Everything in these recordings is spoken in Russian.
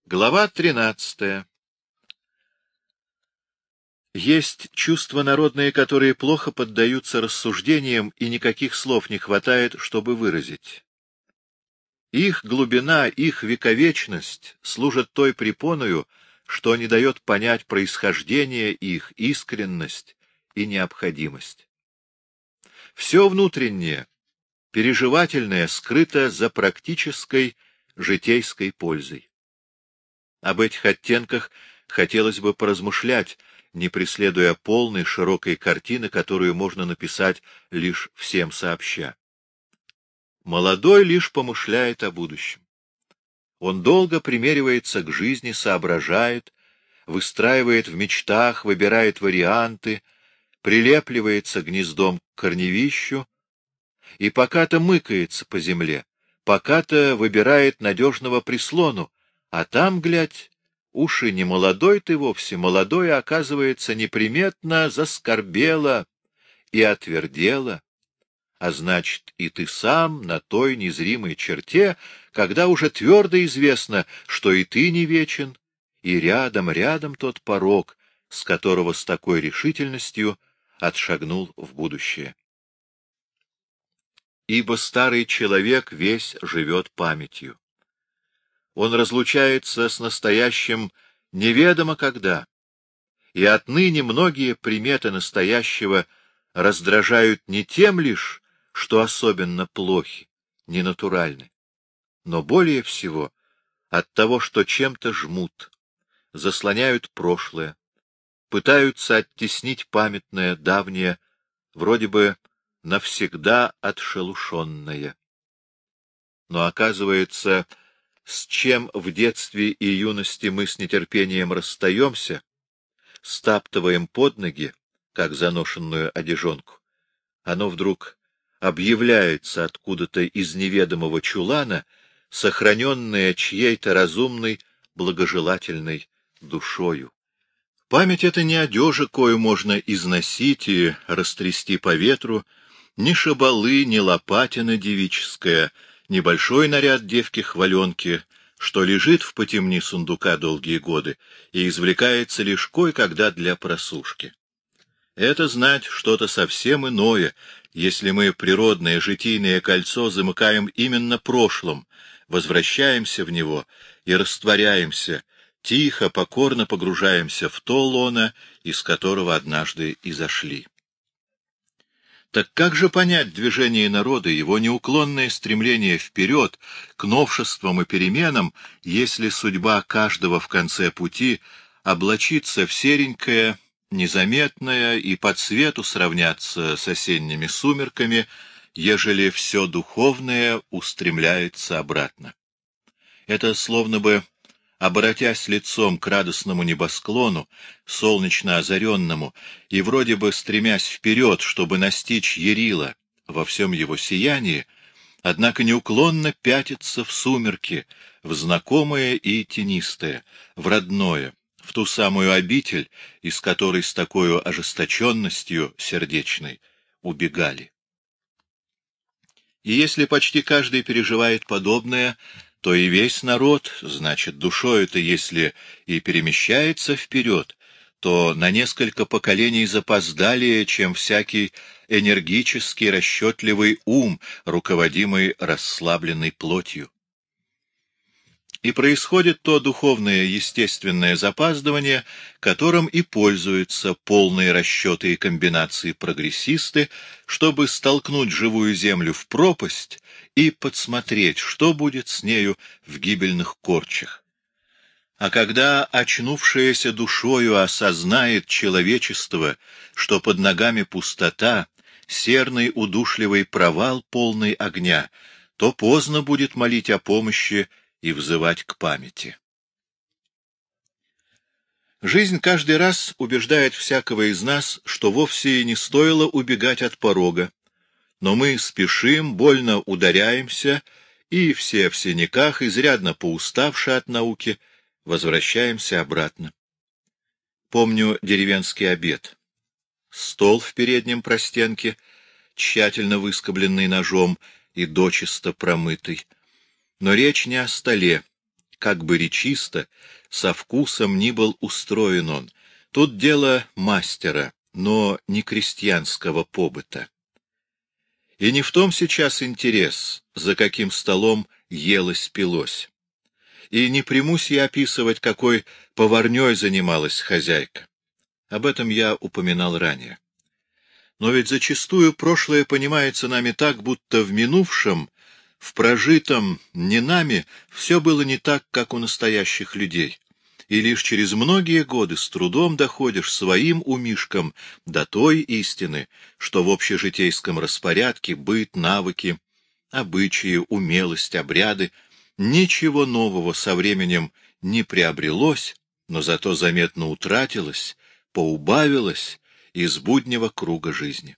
Глава 13. Есть чувства народные, которые плохо поддаются рассуждениям, и никаких слов не хватает, чтобы выразить. Их глубина, их вековечность служат той препоною, что не дает понять происхождение их, искренность и необходимость. Все внутреннее, переживательное скрыто за практической, житейской пользой. Об этих оттенках хотелось бы поразмышлять, не преследуя полной широкой картины, которую можно написать лишь всем сообща. Молодой лишь помышляет о будущем. Он долго примеривается к жизни, соображает, выстраивает в мечтах, выбирает варианты, прилепливается гнездом к корневищу и пока-то мыкается по земле, пока-то выбирает надежного прислону, а там, глядь, уж и не молодой ты вовсе, молодое, оказывается, неприметно заскорбело и отвердело, а значит, и ты сам на той незримой черте, когда уже твердо известно, что и ты не вечен, и рядом тот порог, с которого с такой решительностью отшагнул в будущее. Ибо старый человек весь живет памятью. Он разлучается с настоящим неведомо когда, и отныне многие приметы настоящего раздражают не тем лишь, что особенно плохи, ненатуральны, но более всего от того, что чем-то жмут, заслоняют прошлое, пытаются оттеснить памятное, давнее, вроде бы навсегда отшелушенное. Но оказывается, с чем в детстве и юности мы с нетерпением расстаемся, стаптываем под ноги, как заношенную одежонку, оно вдруг объявляется откуда-то из неведомого чулана, сохраненное чьей-то разумной, благожелательной душою. Память — это не одежа, кою можно износить и растрясти по ветру, ни шабалы, ни лопатина девическая, небольшой наряд девки-хваленки, что лежит в потемни сундука долгие годы и извлекается лишь кой-когда для просушки. Это знать что-то совсем иное, если мы природное житийное кольцо замыкаем именно прошлым, возвращаемся в него и растворяемся, тихо, покорно погружаемся в то лоно, из которого однажды изошли. Так как же понять движение народа, его неуклонное стремление вперед, к новшествам и переменам, если судьба каждого в конце пути облачится в серенькое, незаметное и по цвету сравняться с осенними сумерками, ежели все духовное устремляется обратно? Это словно бы, оборотясь лицом к радостному небосклону, солнечно озаренному, и вроде бы стремясь вперед, чтобы настичь Ярила во всем его сиянии, однако неуклонно пятится в сумерки, в знакомое и тенистое, в родное, в ту самую обитель, из которой с такой ожесточенностью сердечной убегали. И если почти каждый переживает подобное, то и весь народ, значит, душою-то, если и перемещается вперед, то на несколько поколений запоздалее, чем всякий энергический, расчетливый ум, руководимый расслабленной плотью. И происходит то духовное естественное запаздывание, которым и пользуются полные расчеты и комбинации прогрессисты, чтобы столкнуть живую землю в пропасть и подсмотреть, что будет с нею в гибельных корчах. А когда очнувшееся душою осознает человечество, что под ногами пустота, серный удушливый провал, полный огня, то поздно будет молить о помощи и взывать к памяти. Жизнь каждый раз убеждает всякого из нас, что вовсе и не стоило убегать от порога, но мы спешим, больно ударяемся, и все в синяках, изрядно поуставши от науки, возвращаемся обратно. Помню деревенский обед. Стол в переднем простенке, тщательно выскобленный ножом и дочисто промытый. Но речь не о столе, как бы речисто, со вкусом ни был устроен он. Тут дело мастера, но не крестьянского побыта. И не в том сейчас интерес, за каким столом елось-пилось. И не примусь я описывать, какой поварней занималась хозяйка. Об этом я упоминал ранее. Но ведь зачастую прошлое понимается нами так, будто в минувшем, в прожитом не нами, все было не так, как у настоящих людей. И лишь через многие годы с трудом доходишь своим умишкам до той истины, что в общежитейском распорядке быт, навыки, обычаи, умелость, обряды ничего нового со временем не приобрелось, но зато заметно утратилось, поубавилось из буднего круга жизни.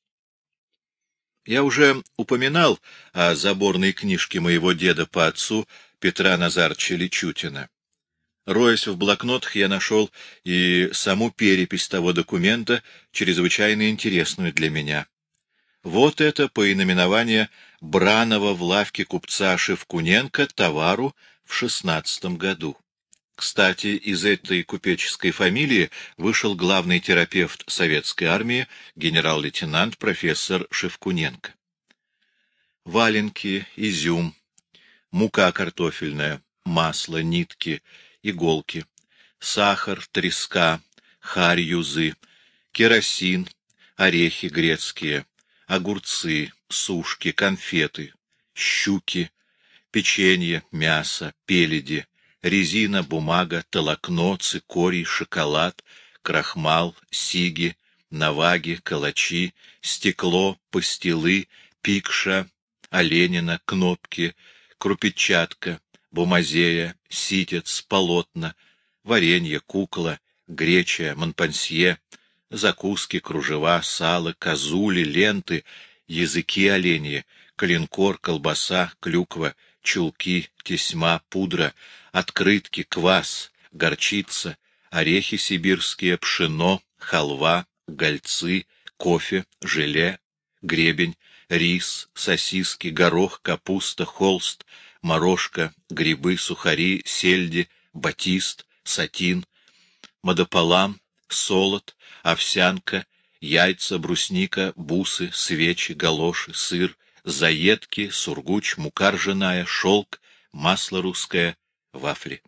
Я уже упоминал о заборной книжке моего деда по отцу Петра Назарыча Личутина. Роясь в блокнотах, я нашел и саму перепись того документа, чрезвычайно интересную для меня. Вот это поименование браного в лавке купца Шевкуненко товару в 16 году. Кстати, из этой купеческой фамилии вышел главный терапевт советской армии, генерал-лейтенант профессор Шевкуненко. Валенки, изюм, мука картофельная, масло, нитки, иголки, сахар, треска, харь юзы, керосин, орехи грецкие, огурцы, сушки, конфеты, щуки, печенье, мясо, пеледи, резина, бумага, толокно, цикорий, шоколад, крахмал, сиги, наваги, калачи, стекло, пастилы, пикша, оленина, кнопки, крупетчатка, бумазея, ситец, полотна, варенье, кукла, греча, монпансье, закуски, кружева, сало, козули, ленты, языки оленьи, коленкор, колбаса, клюква, чулки, тесьма, пудра, открытки, квас, горчица, орехи сибирские, пшено, халва, гольцы, кофе, желе, гребень, рис, сосиски, горох, капуста, холст, морожка, грибы, сухари, сельди, батист, сатин, мадополам, солод, овсянка, яйца, брусника, бусы, свечи, галоши, сыр, заедки, сургуч, мука ржаная, шелк, масло русское, вафли.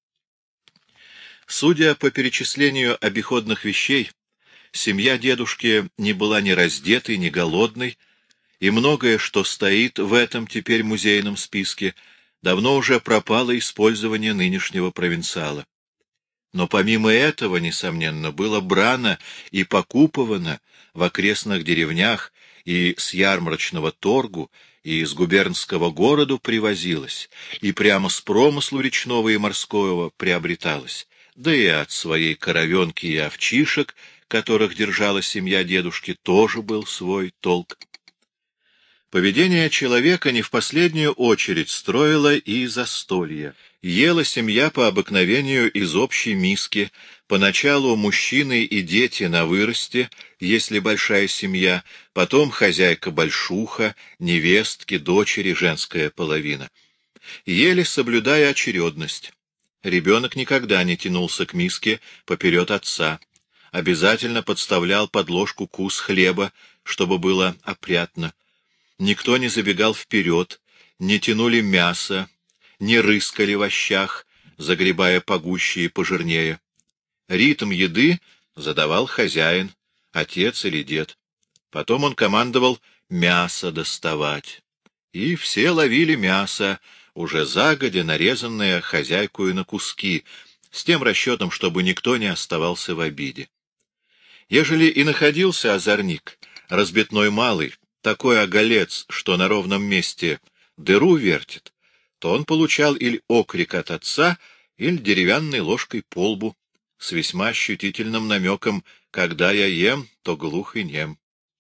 Судя по перечислению обиходных вещей, семья дедушки не была ни раздетой, ни голодной, и многое, что стоит в этом теперь музейном списке, давно уже пропало из пользования нынешнего провинциала. Но помимо этого, несомненно, было брано и покуповано в окрестных деревнях, и с ярмарочного торгу, и из губернского города привозилось, и прямо с промыслу речного и морского приобреталось, да и от своей коровенки и овчишек, которых держала семья дедушки, тоже был свой толк. Поведение человека не в последнюю очередь строило и застолье. Ела семья по обыкновению из общей миски, поначалу мужчины и дети на выросте, если большая семья, потом хозяйка-большуха, невестки, дочери, женская половина. Ели, соблюдая очередность. Ребенок никогда не тянулся к миске поперед отца. Обязательно подставлял под ложку кус хлеба, чтобы было опрятно. Никто не забегал вперед, не тянули мясо, не рыскали в щах, загребая погуще и пожирнее. Ритм еды задавал хозяин, отец или дед. Потом он командовал мясо доставать. И все ловили мясо, уже загодя нарезанное хозяйкою на куски, с тем расчетом, чтобы никто не оставался в обиде. Ежели и находился озорник, разбитной малый, такой оголец, что на ровном месте дыру вертит, то он получал или окрик от отца, или деревянной ложкой по лбу, с весьма ощутительным намеком «когда я ем, то глух и нем».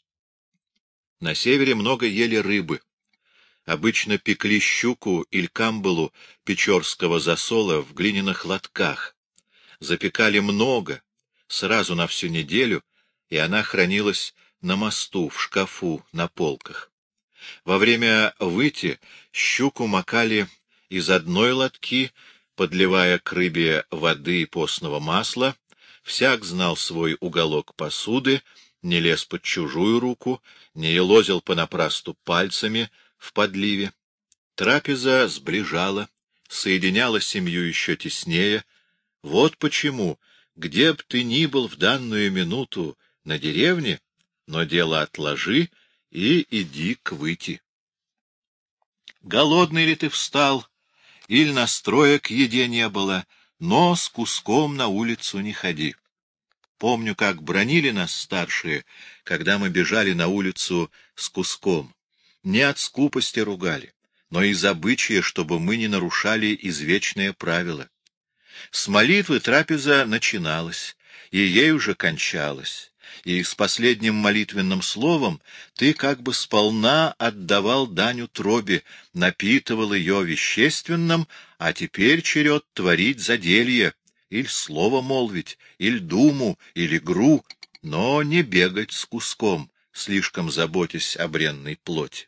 На севере много ели рыбы. Обычно пекли щуку или камбалу печорского засола в глиняных лотках. Запекали много, сразу на всю неделю, и она хранилась на мосту, в шкафу, на полках. Во время выти щуку макали из одной лотки подливая к рыбе воды и постного масла, всяк знал свой уголок посуды, не лез под чужую руку, не елозил понапрасну пальцами в подливе. Трапеза сближала, соединяла семью еще теснее. Вот почему, где б ты ни был в данную минуту на деревне, но дело отложи и иди к выйти. Голодный ли ты встал, или настроя к еде не было, но с куском на улицу не ходи. Помню, как бранили нас старшие, когда мы бежали на улицу с куском. Не от скупости ругали, но из обычая, чтобы мы не нарушали извечное правило. С молитвы трапеза начиналась, и ей уже кончалась, и с последним молитвенным словом ты как бы сполна отдавал дань утробе, напитывал ее вещественным, а теперь черед творить заделье, или слово молвить, или думу, или игру, но не бегать с куском, слишком заботясь о бренной плоти.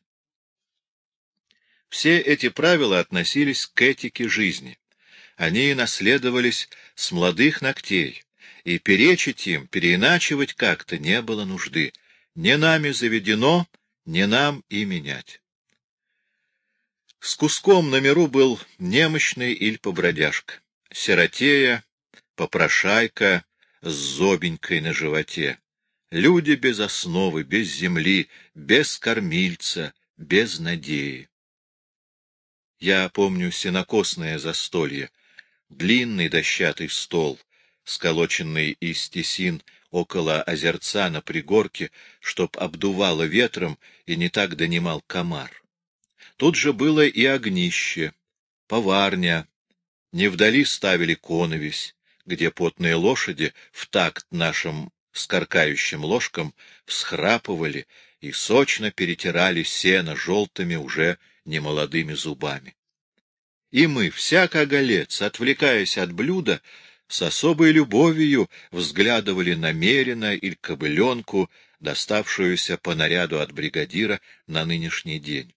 Все эти правила относились к этике жизни. Они наследовались с молодых ногтей, и перечить им, переиначивать как-то не было нужды. Не нами заведено, не нам и менять. С куском на миру был немощный иль побродяжка, сиротея, попрошайка с зобенькой на животе. Люди без основы, без земли, без кормильца, без надеи. Я помню сенокосное застолье, длинный дощатый стол, сколоченный из тесин около озерца на пригорке, чтоб обдувало ветром и не так донимал комар. Тут же было и огнище, поварня, невдали ставили коновесь, где потные лошади в такт нашим скоркающим ложкам всхрапывали и сочно перетирали сено желтыми уже немолодыми зубами. И мы, всяк оголец, отвлекаясь от блюда, с особой любовью взглядывали на мерина или кобыленку, доставшуюся по наряду от бригадира на нынешний день.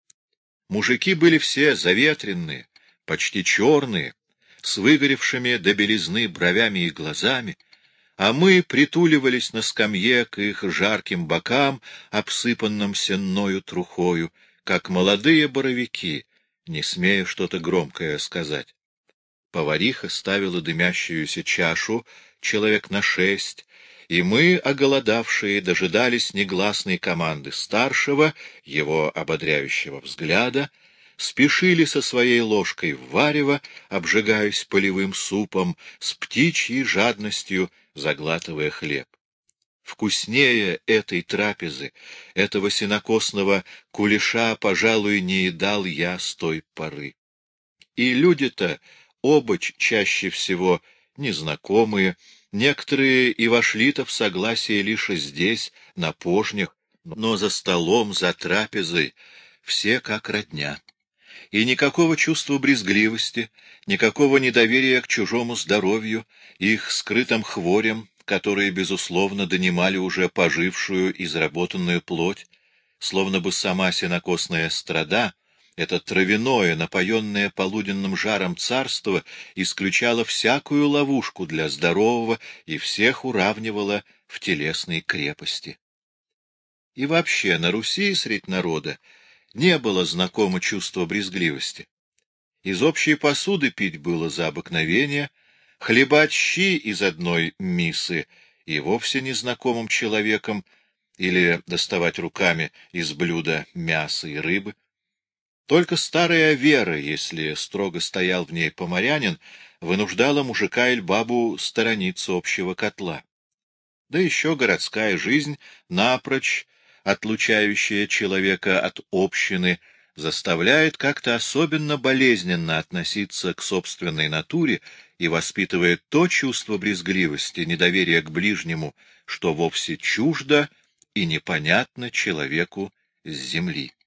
Мужики были все заветренные, почти черные, с выгоревшими до белизны бровями и глазами, а мы притуливались на скамье к их жарким бокам, обсыпанным сенною трухою, как молодые боровики, не смея что-то громкое сказать. Повариха ставила дымящуюся чашу, человек на 6, и мы, оголодавшие, дожидались негласной команды старшего, его ободряющего взгляда, спешили со своей ложкой в варево, обжигаясь полевым супом, с птичьей жадностью заглатывая хлеб. Вкуснее этой трапезы, этого сенокосного кулеша, пожалуй, не едал я с той поры. И люди-то оба чаще всего незнакомые, некоторые и вошли-то в согласие лишь здесь, на пожнях, но за столом, за трапезой, все как родня. И никакого чувства брезгливости, никакого недоверия к чужому здоровью, их скрытым хворям, которые, безусловно, донимали уже пожившую и заработанную плоть, словно бы сама сенокосная страда, это травяное, напоенное полуденным жаром царство, исключало всякую ловушку для здорового и всех уравнивало в телесной крепости. И вообще на Руси средь народа не было знакомо чувства брезгливости. Из общей посуды пить было за обыкновение, хлебать щи из одной мисы и вовсе незнакомым человеком, или доставать руками из блюда мяса и рыбы. Только старая вера, если строго стоял в ней поморянин, вынуждала мужика или бабу сторониться общего котла. Да еще городская жизнь, напрочь отлучающая человека от общины, заставляет как-то особенно болезненно относиться к собственной натуре и воспитывает то чувство брезгливости, недоверия к ближнему, что вовсе чуждо и непонятно человеку с земли.